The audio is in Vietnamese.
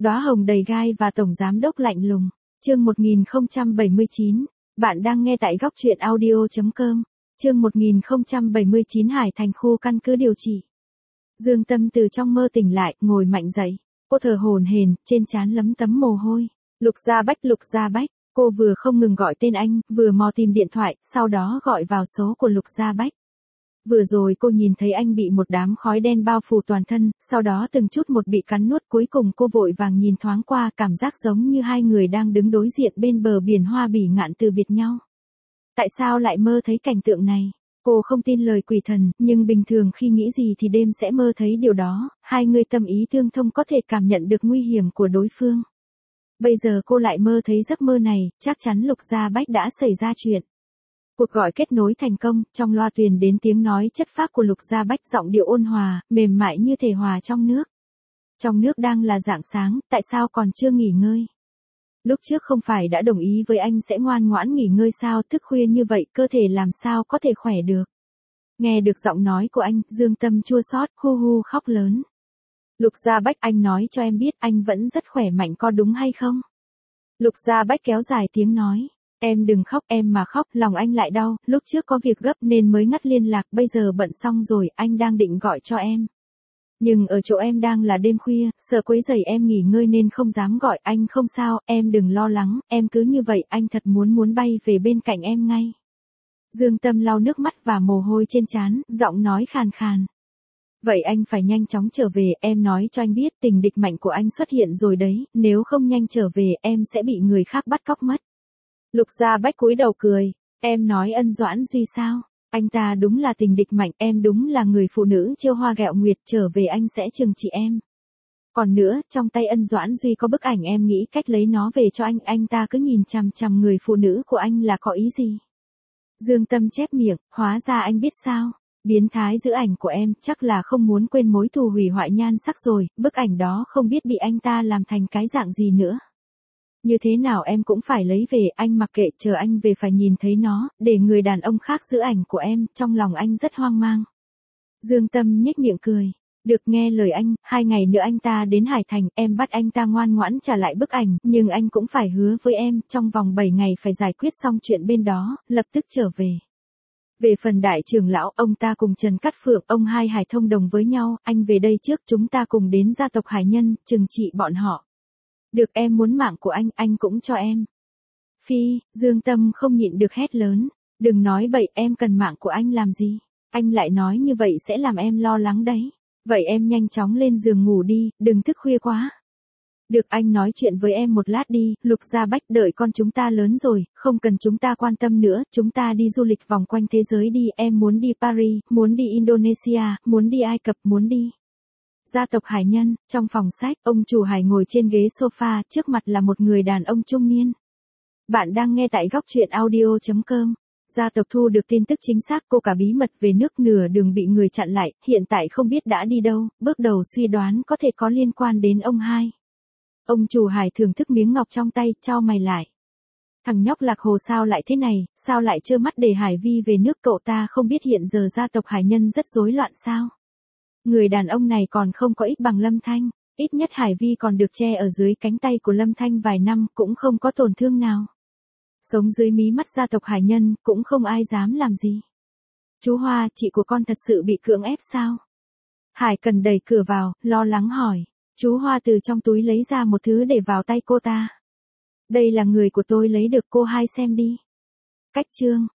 Đóa hồng đầy gai và tổng giám đốc lạnh lùng. Chương 1079. Bạn đang nghe tại góc truyện audio.com. Chương 1079 Hải Thành khu căn cứ điều trị. Dương Tâm từ trong mơ tỉnh lại, ngồi mạnh dậy. Cô thở hổn hển, trên trán lấm tấm mồ hôi. Lục Gia Bách, Lục Gia Bách. Cô vừa không ngừng gọi tên anh, vừa mò tìm điện thoại, sau đó gọi vào số của Lục Gia Bách. Vừa rồi cô nhìn thấy anh bị một đám khói đen bao phủ toàn thân, sau đó từng chút một bị cắn nuốt, cuối cùng cô vội vàng nhìn thoáng qua, cảm giác giống như hai người đang đứng đối diện bên bờ biển Hoa Bỉ Ngạn từ biệt nhau. Tại sao lại mơ thấy cảnh tượng này? Cô không tin lời quỷ thần, nhưng bình thường khi nghĩ gì thì đêm sẽ mơ thấy điều đó, hai người tâm ý tương thông có thể cảm nhận được nguy hiểm của đối phương. Bây giờ cô lại mơ thấy giấc mơ này, chắc chắn Lục Gia Bách đã xảy ra chuyện. Cuộc gọi kết nối thành công, trong loa truyền đến tiếng nói chất phác của Lục Gia Bách, giọng điệu ôn hòa, mềm mại như thể hòa trong nước. Trong nước đang là rạng sáng, tại sao còn chưa nghỉ ngơi? Lúc trước không phải đã đồng ý với anh sẽ ngoan ngoãn nghỉ ngơi sao, thức khuya như vậy cơ thể làm sao có thể khỏe được. Nghe được giọng nói của anh, Dương Tâm chua xót, hu hu khóc lớn. Lục Gia Bách, anh nói cho em biết anh vẫn rất khỏe mạnh có đúng hay không? Lục Gia Bách kéo dài tiếng nói. Em đừng khóc, em mà khóc, lòng anh lại đau, lúc trước có việc gấp nên mới ngắt liên lạc, bây giờ bận xong rồi, anh đang định gọi cho em. Nhưng ở chỗ em đang là đêm khuya, sợ quấy rầy em nghỉ ngơi nên không dám gọi, anh không sao, em đừng lo lắng, em cứ như vậy, anh thật muốn bay về bên cạnh em ngay. Dương Tâm lau nước mắt và mồ hôi trên trán, giọng nói khàn khàn. Vậy anh phải nhanh chóng trở về, em nói cho anh biết tình địch mạnh của anh xuất hiện rồi đấy, nếu không nhanh trở về em sẽ bị người khác bắt cóc mất. Lục Gia Bách cúi đầu cười, em nói Ân Doãn Duy sao? Anh ta đúng là tình địch mạnh, em đúng là người phụ nữ chiêu hoa gẹo nguyệt, trở về anh sẽ trừng trị em. Còn nữa, trong tay Ân Doãn Duy có bức ảnh, em nghĩ cách lấy nó về cho anh ta cứ nhìn chằm chằm người phụ nữ của anh là có ý gì? Dương Tâm chép miệng, hóa ra anh biết sao? Biến thái giữ ảnh của em, chắc là không muốn quên mối thù hủy hoại nhan sắc rồi, bức ảnh đó không biết bị anh ta làm thành cái dạng gì nữa. Như thế nào em cũng phải lấy về, anh mặc kệ, chờ anh về phải nhìn thấy nó, để người đàn ông khác giữ ảnh của em, trong lòng anh rất hoang mang. Dương Tâm nhếch miệng cười. Được, nghe lời anh, 2 ngày nữa anh ta đến Hải Thành, em bắt anh ta ngoan ngoãn trả lại bức ảnh, nhưng anh cũng phải hứa với em, trong vòng 7 ngày phải giải quyết xong chuyện bên đó, lập tức trở về. Về phần đại trưởng lão, ông ta cùng Trần Cát Phượng, ông hai Hải thông đồng với nhau, anh về đây trước, chúng ta cùng đến gia tộc Hải Nhân, trừng trị bọn họ. Được, em muốn mạng của anh cũng cho em. Phi, Dương Tâm không nhịn được hét lớn. Đừng nói bậy, em cần mạng của anh làm gì? Anh lại nói như vậy sẽ làm em lo lắng đấy. Vậy em nhanh chóng lên giường ngủ đi, đừng thức khuya quá. Được, anh nói chuyện với em một lát đi, Lục Gia Bách, đợi con chúng ta lớn rồi, không cần chúng ta quan tâm nữa, chúng ta đi du lịch vòng quanh thế giới đi, em muốn đi Paris, muốn đi Indonesia, muốn đi Ai Cập, muốn đi. Gia tộc Hải Nhân, trong phòng sách, ông chủ Hải ngồi trên ghế sofa, trước mặt là một người đàn ông trung niên. Bạn đang nghe tại góc truyện audio.com. Gia tộc thu được tin tức chính xác cô cả bí mật về nước, nửa đường bị người chặn lại, hiện tại không biết đã đi đâu, bước đầu suy đoán có thể có liên quan đến ông hai. Ông chủ Hải thưởng thức miếng ngọc trong tay, chau mày lại. Thằng nhóc Lạc Hồ sao lại thế này, sao lại trơ mắt để Hải Vi về nước, cậu ta không biết hiện giờ gia tộc Hải Nhân rất rối loạn sao? Người đàn ông này còn không có ích bằng Lâm Thanh, ít nhất Hải Vi còn được che ở dưới cánh tay của Lâm Thanh vài năm, cũng không có tổn thương nào. Sống dưới mí mắt gia tộc Hải Nhân, cũng không ai dám làm gì. Chú Hoa, chị của con thật sự bị cưỡng ép sao? Hải Cần đẩy cửa vào, lo lắng hỏi. Chú Hoa từ trong túi lấy ra một thứ để vào tay cô ta. Đây là người của tôi lấy được, cô hai xem đi. Cách chương.